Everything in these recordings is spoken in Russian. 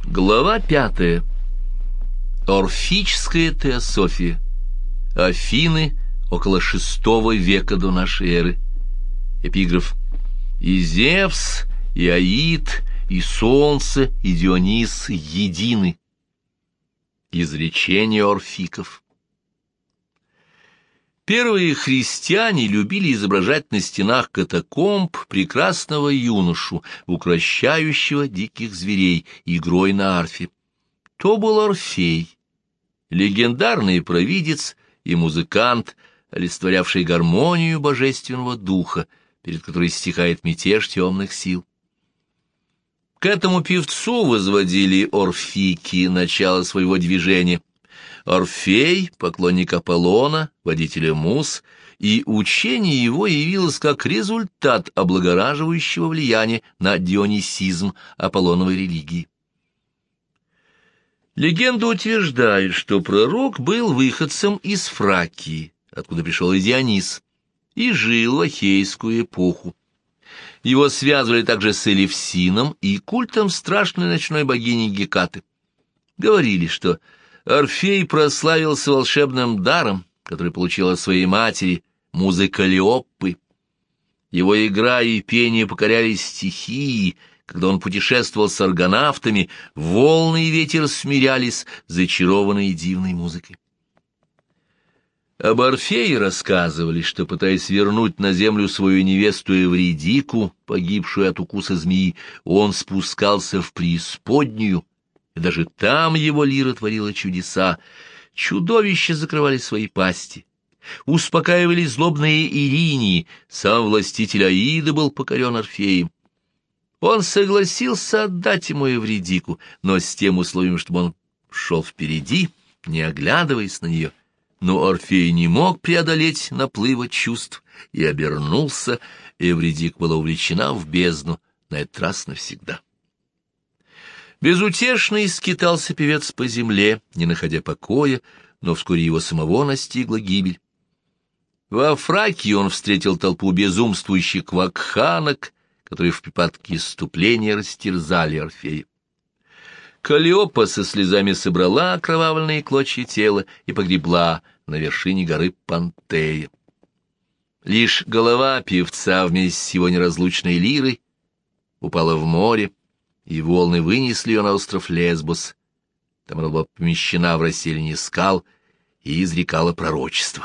Глава 5. Орфическая теософия. Афины около VI века до нашей эры. Эпиграф. «И Зевс, и Аид, и Солнце, и Дионис едины». Изречение орфиков. Первые христиане любили изображать на стенах катакомб прекрасного юношу, укращающего диких зверей игрой на арфе. То был Орфей, легендарный провидец и музыкант, олицетворявший гармонию божественного духа, перед которой стихает мятеж темных сил. К этому певцу возводили орфики начало своего движения. Орфей, поклонник Аполлона, водителя муз, и учение его явилось как результат облагораживающего влияния на дионисизм аполлоновой религии. Легенда утверждает, что пророк был выходцем из Фракии, откуда пришел и Дионис, и жил в Ахейскую эпоху. Его связывали также с Элевсином и культом страшной ночной богини Гекаты. Говорили, что Орфей прославился волшебным даром, который получил от своей матери, музы Каллиоппы. Его игра и пение покоряли стихии. Когда он путешествовал с аргонавтами, волны и ветер смирялись, зачарованные дивной музыкой. Об Орфее рассказывали, что, пытаясь вернуть на землю свою невесту Эвридику, погибшую от укуса змеи, он спускался в преисподнюю, и даже там его лира творила чудеса. Чудовища закрывали свои пасти, успокаивали злобные Иринии, сам властитель Аида был покорен Орфеем. Он согласился отдать ему Эвридику, но с тем условием, чтобы он шел впереди, не оглядываясь на нее. Но Орфей не мог преодолеть наплыва чувств и обернулся. Эвридика была увлечена в бездну, на этот раз навсегда. Безутешно скитался певец по земле, не находя покоя, но вскоре его самого настигла гибель. Во Фракии он встретил толпу безумствующих вакханок, которые в припадке исступления растерзали Орфея. Каллиопа со слезами собрала окровавленные клочья тела и погребла на вершине горы Пантея. Лишь голова певца вместе с его неразлучной лирой упала в море, и волны вынесли ее на остров Лесбос. Там она была помещена в расселине скал и изрекала пророчество.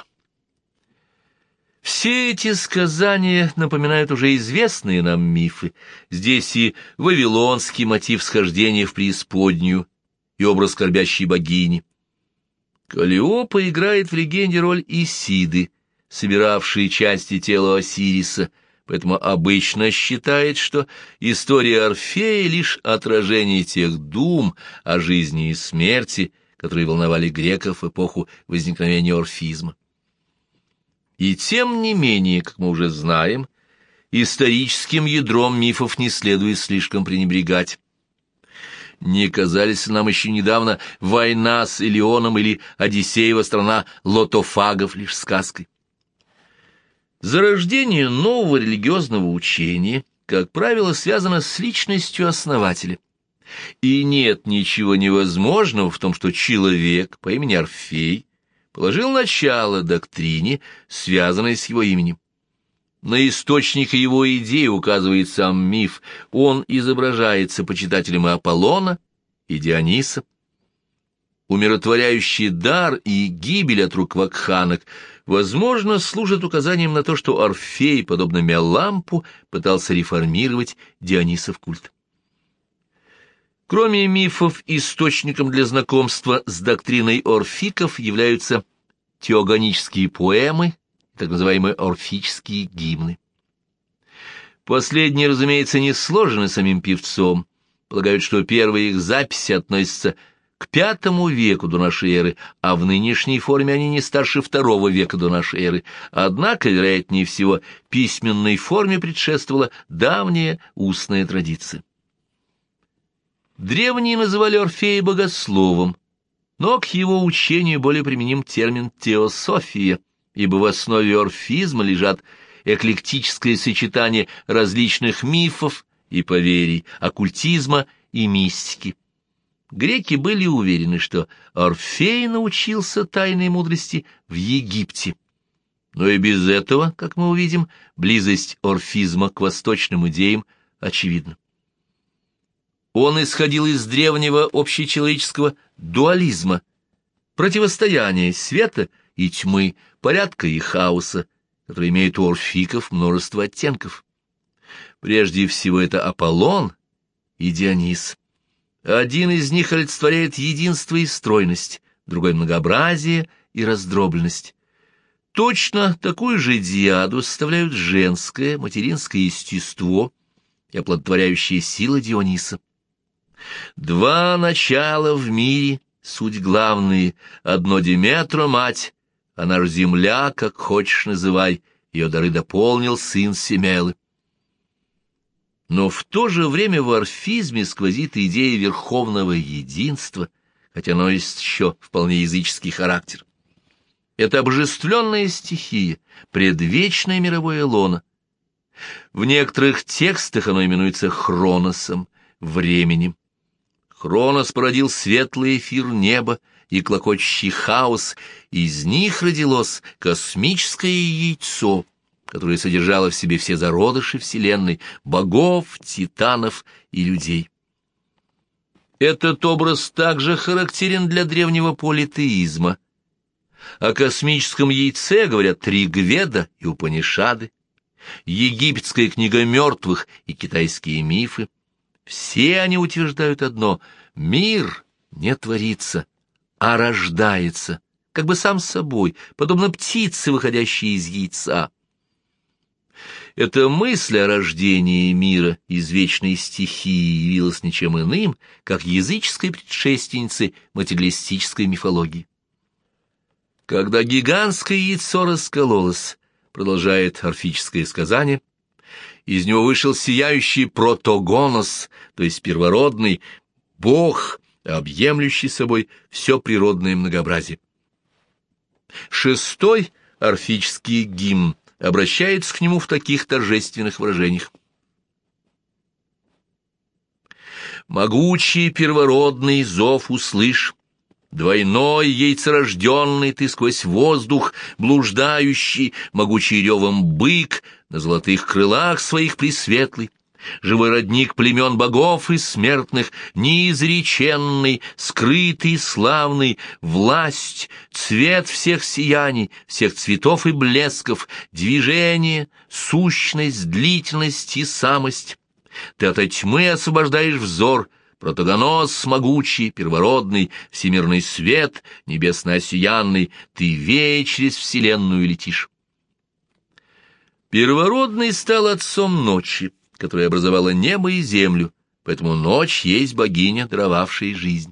Все эти сказания напоминают уже известные нам мифы. Здесь и вавилонский мотив схождения в преисподнюю, и образ скорбящей богини. Каллиопа играет в легенде роль Исиды, собиравшей части тела Осириса, поэтому обычно считает, что история Орфея — лишь отражение тех дум о жизни и смерти, которые волновали греков в эпоху возникновения орфизма. И тем не менее, как мы уже знаем, историческим ядром мифов не следует слишком пренебрегать. Не казались ли нам еще недавно война с Илионом или Одиссеева страна лотофагов лишь сказкой? Зарождение нового религиозного учения, как правило, связано с личностью основателя. И нет ничего невозможного в том, что человек по имени Орфей положил начало доктрине, связанной с его именем. На источник его идей указывает сам миф, он изображается почитателем и Аполлона, и Диониса. Умиротворяющий дар и гибель от рук вакханок, возможно, служат указанием на то, что Орфей, подобно Мелампу, пытался реформировать Дионисов культ. Кроме мифов, источником для знакомства с доктриной орфиков являются теогонические поэмы, так называемые орфические гимны. Последние, разумеется, не сложены самим певцом. Полагают, что первые их записи относятся к V веку до нашей эры, а в нынешней форме они не старше II века до нашей эры. Однако, вероятнее всего, письменной форме предшествовала давняя устная традиция. Древние называли Орфея богословом, но к его учению более применим термин «теософия», ибо в основе орфизма лежат эклектическое сочетание различных мифов и поверий, оккультизма и мистики. Греки были уверены, что Орфей научился тайной мудрости в Египте. Но и без этого, как мы увидим, близость орфизма к восточным идеям очевидна. Он исходил из древнего общечеловеческого дуализма, противостояния света и тьмы, порядка и хаоса, который имеет у орфиков множество оттенков. Прежде всего это Аполлон и Дионис. Один из них олицетворяет единство и стройность, другой — многообразие и раздробленность. Точно такую же диаду составляют женское, материнское естество и оплодотворяющая сила Диониса. Два начала в мире, суть главные, одно Деметра мать, она ж земля, как хочешь называй, ее дары дополнил сын Семелы. Но в то же время в орфизме сквозит идея верховного единства, хотя оно есть еще вполне языческий характер. Это обожествленная стихия, предвечное мировое лоно. В некоторых текстах оно именуется хроносом, временем. Хронос породил светлый эфир неба и клокочущий хаос, из них родилось космическое яйцо, которое содержало в себе все зародыши Вселенной, богов, титанов и людей. Этот образ также характерен для древнего политеизма. О космическом яйце говорят Ригведа и Упанишады, египетская книга мертвых и китайские мифы. Все они утверждают одно — мир не творится, а рождается, как бы сам собой, подобно птице, выходящей из яйца. Эта мысль о рождении мира из вечной стихии явилась ничем иным, как языческой предшественницей материалистической мифологии. Когда гигантское яйцо раскололось, продолжает орфическое сказание, из него вышел сияющий протогонос, то есть первородный бог, объемлющий собой все природное многообразие. Шестой орфический гимн обращается к нему в таких торжественных выражениях. «Могучий первородный зов услышь, двойной яйцерожденный ты сквозь воздух, блуждающий, могучий ревом бык, на золотых крылах своих пресветлый, живой родник племен богов и смертных, неизреченный, скрытый, славный, власть, цвет всех сияний, всех цветов и блесков, движение, сущность, длительность и самость. Ты ото тьмы освобождаешь взор, протогонос могучий, первородный, всемирный свет, небесно-осиянный, ты вея через вселенную летишь. Первородный стал отцом ночи, которая образовала небо и землю, поэтому ночь есть богиня, даровавшая жизнь.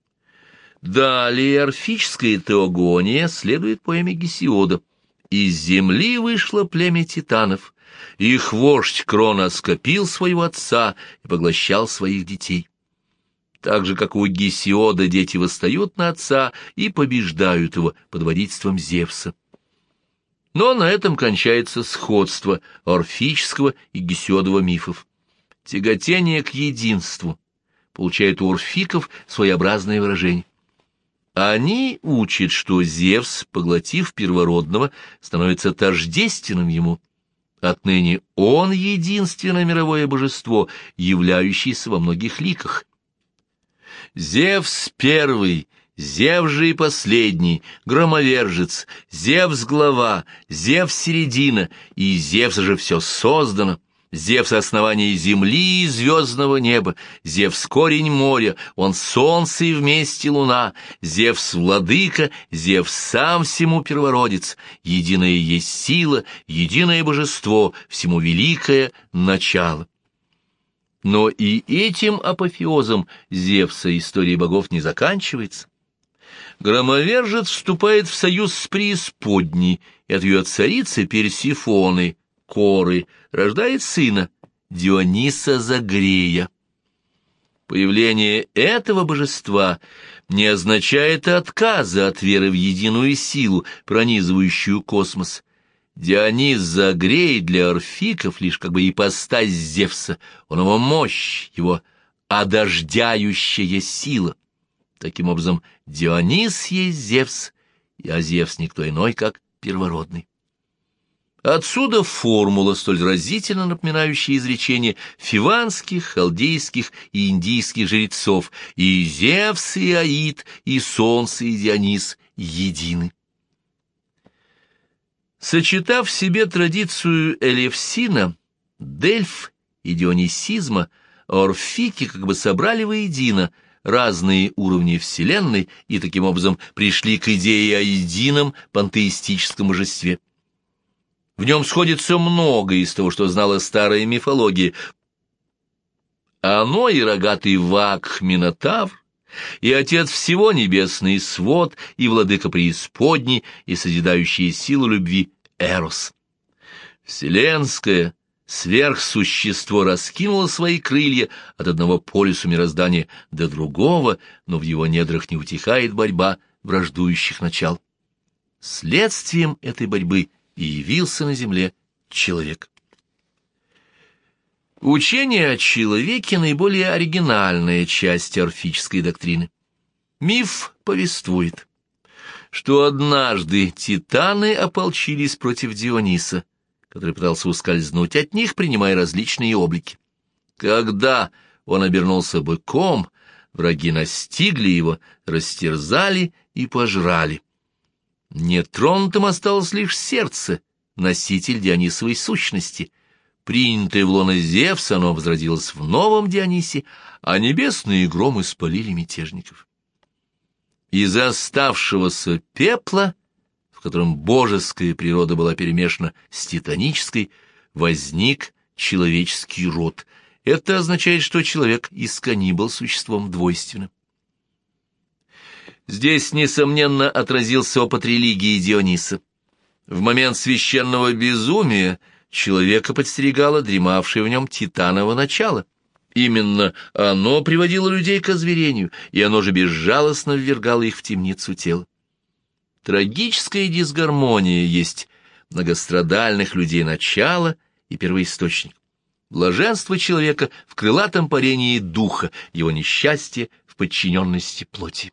Далее орфическая теогония следует поэме Гесиода. Из земли вышло племя титанов, их вождь Кронос скопил своего отца и поглощал своих детей. Так же, как у Гесиода, дети восстают на отца и побеждают его под водительством Зевса. Но на этом кончается сходство орфического и гесиодового мифов. Тяготение к единству получает у орфиков своеобразное выражение. Они учат, что Зевс, поглотив первородного, становится тождественным ему. Отныне он единственное мировое божество, являющееся во многих ликах. Зевс первый, Зевс же и последний, громовержец, Зевс глава, Зевс середина, и Зевс же все создано. Зевс основание земли и звездного неба, Зевс корень моря, он солнце и вместе луна, Зевс владыка, Зевс сам всему первородец, единая есть сила, единое божество, всему великое начало. Но и этим апофеозом Зевса история богов не заканчивается. Громовержец вступает в союз с преисподней, и от ее царицы Персифоны, Коры, рождает сына, Диониса Загрея. Появление этого божества не означает отказа от веры в единую силу, пронизывающую космос. Дионис Загрей для орфиков лишь как бы ипостась Зевса, он его мощь, его одождяющая сила. Таким образом, Дионис есть Зевс, а Зевс никто иной, как первородный. Отсюда формула, столь разительно напоминающая изречения фиванских, халдейских и индийских жрецов: и Зевс, и Аид, и Солнце, и Дионис едины. Сочетав в себе традицию Элевсина, Дельф и дионисизма, орфики как бы собрали воедино разные уровни Вселенной и таким образом пришли к идее о едином пантеистическом божестве. В нем сходится многое из того, что знала старая мифология. Оно и рогатый вакх Минотавр, и отец всего небесный свод, и владыка преисподней, и созидающая силу любви Эрос. Вселенское сверхсущество раскинуло свои крылья от одного полюса мироздания до другого, но в его недрах не утихает борьба враждующих начал. Следствием этой борьбы и явился на земле человек. Учение о человеке — наиболее оригинальная часть орфической доктрины. Миф повествует, что однажды титаны ополчились против Диониса, который пытался ускользнуть от них, принимая различные облики. Когда он обернулся быком, враги настигли его, растерзали и пожрали. Нетронутым осталось лишь сердце, носитель Дионисовой сущности. Принятое в лоно Зевса, оно возродилось в новом Дионисе, а небесные громы спалили мятежников. Из оставшегося пепла, в котором божеская природа была перемешана с титанической, возник человеческий род. Это означает, что человек искони был существом двойственным. Здесь, несомненно, отразился опыт религии Диониса. В момент священного безумия человека подстерегало дремавшее в нем титаново начало. Именно оно приводило людей к озверению, и оно же безжалостно ввергало их в темницу тела. Трагическая дисгармония есть многострадальных людей начало и первоисточник. Блаженство человека в крылатом парении духа, его несчастье в подчиненности плоти.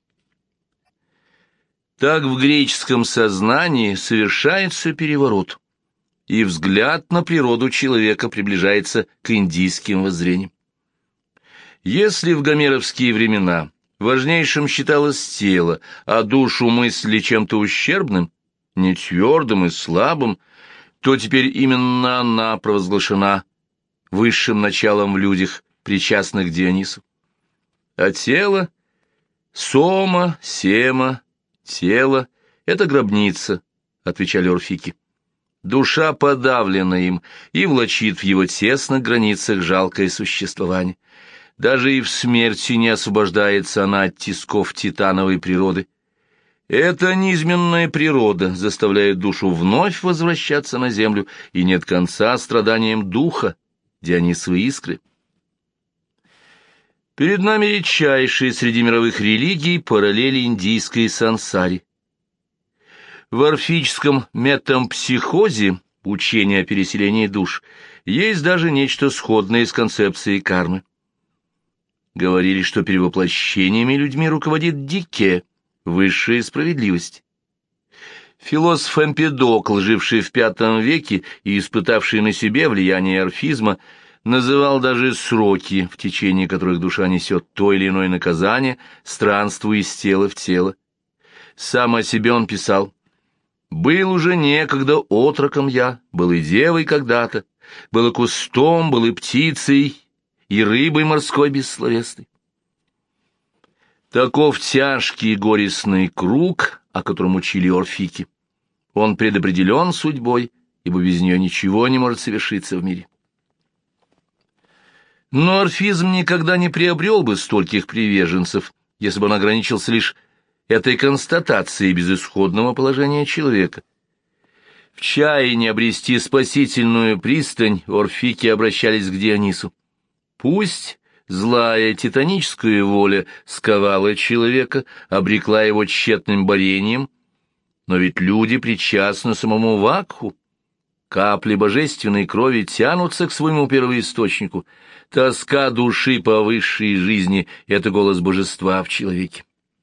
Так в греческом сознании совершается переворот, и взгляд на природу человека приближается к индийским воззрениям. Если в гомеровские времена важнейшим считалось тело, а душу мысли чем-то ущербным, нетвердым и слабым, то теперь именно она провозглашена высшим началом в людях, причастных к Дионису. А тело, сома, сема, тело — это гробница, — отвечали орфики. Душа подавлена им и влачит в его тесных границах жалкое существование. Даже и в смерти не освобождается она от тисков титановой природы. Эта низменная природа заставляет душу вновь возвращаться на землю, и нет конца страданиям духа, Дионисовой искры. Перед нами редчайшие среди мировых религий параллели индийской сансари. В орфическом метампсихозе, учении о переселении душ, есть даже нечто сходное с концепцией кармы. Говорили, что перевоплощениями людьми руководит Дике, высшая справедливость. Философ Эмпидокл, живший в V веке и испытавший на себе влияние орфизма, называл даже сроки, в течение которых душа несет то или иное наказание, странствуя из тела в тело. Сам о себе он писал: «Был уже некогда отроком я, был и девой когда-то, был и кустом, был и птицей, и рыбой морской бессловесной». Таков тяжкий и горестный круг, о котором учили орфики. Он предопределен судьбой, ибо без нее ничего не может совершиться в мире. Но орфизм никогда не приобрел бы стольких приверженцев, если бы он ограничился лишь этой констатацией безысходного положения человека. В чаянии обрести спасительную пристань орфики обращались к Дионису. Пусть злая титаническая воля сковала человека, обрекла его тщетным борением, но ведь люди причастны самому вакху. Капли божественной крови тянутся к своему первоисточнику. Тоска души по высшей жизни — это голос божества в человеке.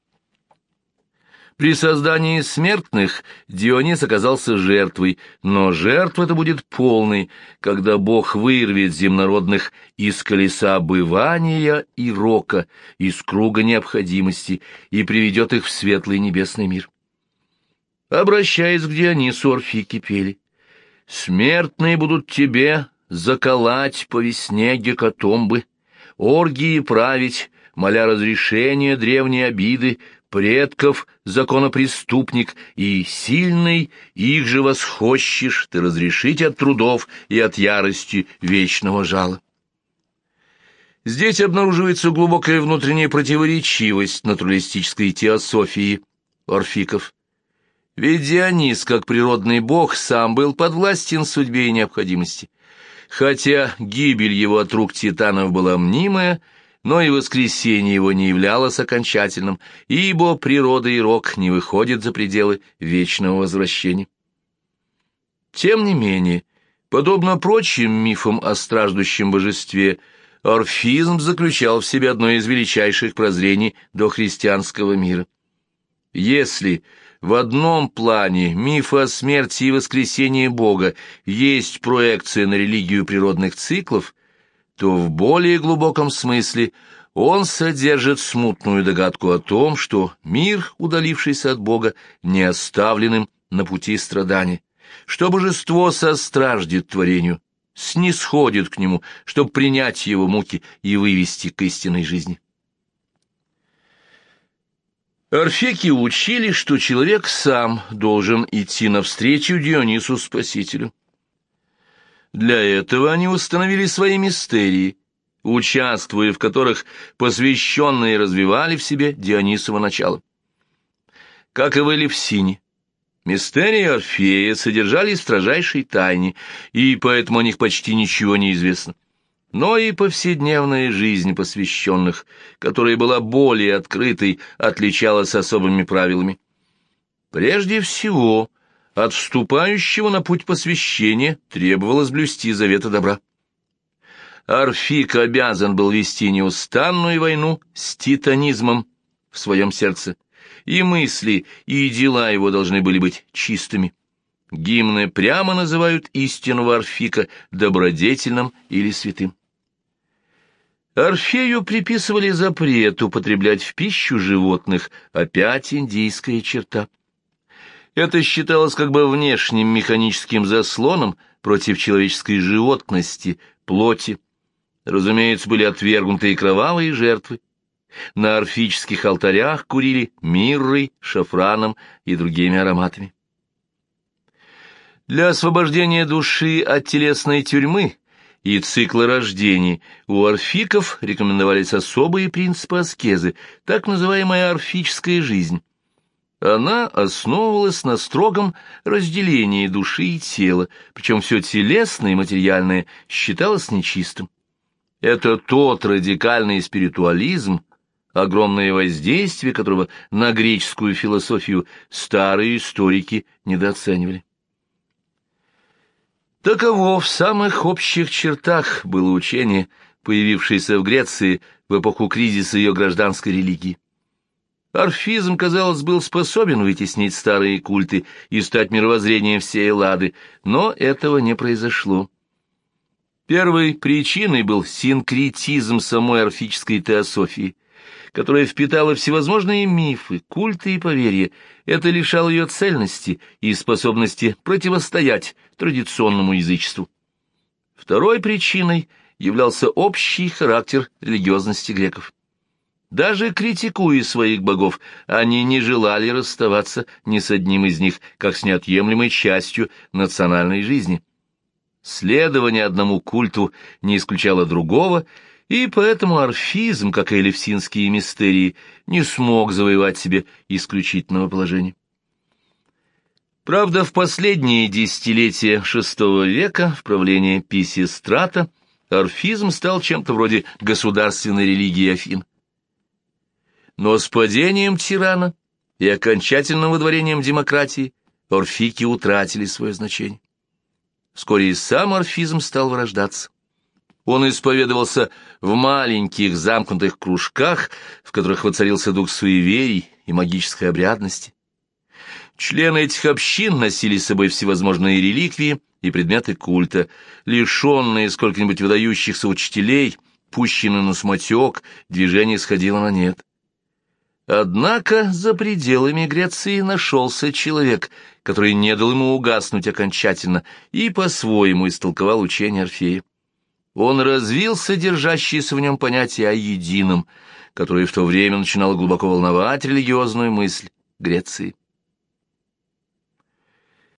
При создании смертных Дионис оказался жертвой, но жертва эта будет полной, когда Бог вырвет земнородных из колеса обывания и рока, из круга необходимости, и приведет их в светлый небесный мир. Обращаясь к Дионису, орфики пели: «Смертные будут тебе заколоть по весне гекатомбы, оргии править, моля разрешения древней обиды, предков законопреступник, и сильный их же восхощешь ты разрешить от трудов и от ярости вечного жала». Здесь обнаруживается глубокая внутренняя противоречивость натуралистической теософии орфиков. Ведь Дионис, как природный бог, сам был подвластен судьбе и необходимости. Хотя гибель его от рук титанов была мнимая, но и воскресение его не являлось окончательным, ибо природа и рок не выходят за пределы вечного возвращения. Тем не менее, подобно прочим мифам о страждущем божестве, орфизм заключал в себе одно из величайших прозрений дохристианского мира. Если в одном плане миф о смерти и воскресении Бога есть проекция на религию природных циклов, то в более глубоком смысле он содержит смутную догадку о том, что мир, удалившийся от Бога, не оставленным на пути страдания, что божество состраждет творению, снисходит к нему, чтобы принять его муки и вывести к истинной жизни. Орфики учили, что человек сам должен идти навстречу Дионису Спасителю. Для этого они установили свои мистерии, участвуя в которых посвященные развивали в себе Дионисово начало. Как и в Элевсине, мистерии Орфея содержались в строжайшей тайне, и поэтому о них почти ничего не известно. Но и повседневная жизнь посвященных, которая была более открытой, отличалась особыми правилами. Прежде всего, от вступающего на путь посвящения требовалось блюсти заветы добра. Орфик обязан был вести неустанную войну с титанизмом в своем сердце, и мысли, и дела его должны были быть чистыми. Гимны прямо называют истинного орфика добродетельным или святым. Орфею приписывали запрет употреблять в пищу животных, опять индийская черта. Это считалось как бы внешним механическим заслоном против человеческой животности, плоти. Разумеется, были отвергнуты и кровавые жертвы. На орфических алтарях курили миррой, шафраном и другими ароматами. Для освобождения души от телесной тюрьмы и цикла рождений у орфиков рекомендовались особые принципы аскезы, так называемая орфическая жизнь. Она основывалась на строгом разделении души и тела, причем все телесное и материальное считалось нечистым. Это тот радикальный спиритуализм, огромное воздействие которого на греческую философию старые историки недооценивали. Таково в самых общих чертах было учение, появившееся в Греции в эпоху кризиса ее гражданской религии. Орфизм, казалось, был способен вытеснить старые культы и стать мировоззрением всей Эллады, но этого не произошло. Первой причиной был синкретизм самой орфической теософии, которая впитала всевозможные мифы, культы и поверья. Это лишало ее цельности и способности противостоять традиционному язычеству. Второй причиной являлся общий характер религиозности греков. Даже критикуя своих богов, они не желали расставаться ни с одним из них, как с неотъемлемой частью национальной жизни. Следование одному культу не исключало другого, и поэтому орфизм, как и элевсинские мистерии, не смог завоевать себе исключительного положения. Правда, в последние десятилетия VI века, в правлении Писистрата, орфизм стал чем-то вроде государственной религии Афин. Но с падением тирана и окончательным выдворением демократии орфики утратили свое значение. Вскоре и сам орфизм стал вырождаться. Он исповедовался в маленьких замкнутых кружках, в которых воцарился дух суеверий и магической обрядности. Члены этих общин носили с собой всевозможные реликвии и предметы культа, лишенные сколько-нибудь выдающихся учителей, пущенные на самотек, движение сходило на нет. Однако за пределами Греции нашелся человек, который не дал ему угаснуть окончательно и по-своему истолковал учение Орфея. Он развил содержащееся в нем понятие о едином, которое в то время начинало глубоко волновать религиозную мысль Греции.